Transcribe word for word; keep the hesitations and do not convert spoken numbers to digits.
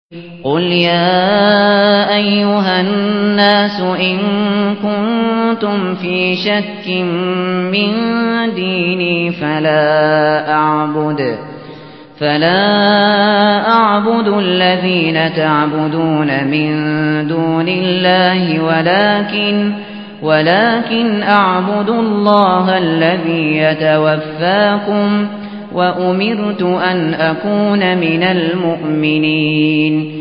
قُلْ يَا أَيُّهَا النَّاسُ إِن كُنتُمْ فِي شَكٍّ مِّن دِينِي فَلَا أَعْبُدُ فَلَا أَعْبُدُ الَّذِينَ تَعْبُدُونَ مِن دُونِ اللَّهِ وَلَكِنْ وَلَكِنْ أَعْبُدُ اللَّهَ الَّذِي يَتَوَفَّاكُمْ ۖ وَأُمِرْتُ أَنْ أَكُونَ مِنَ الْمُؤْمِنِينَ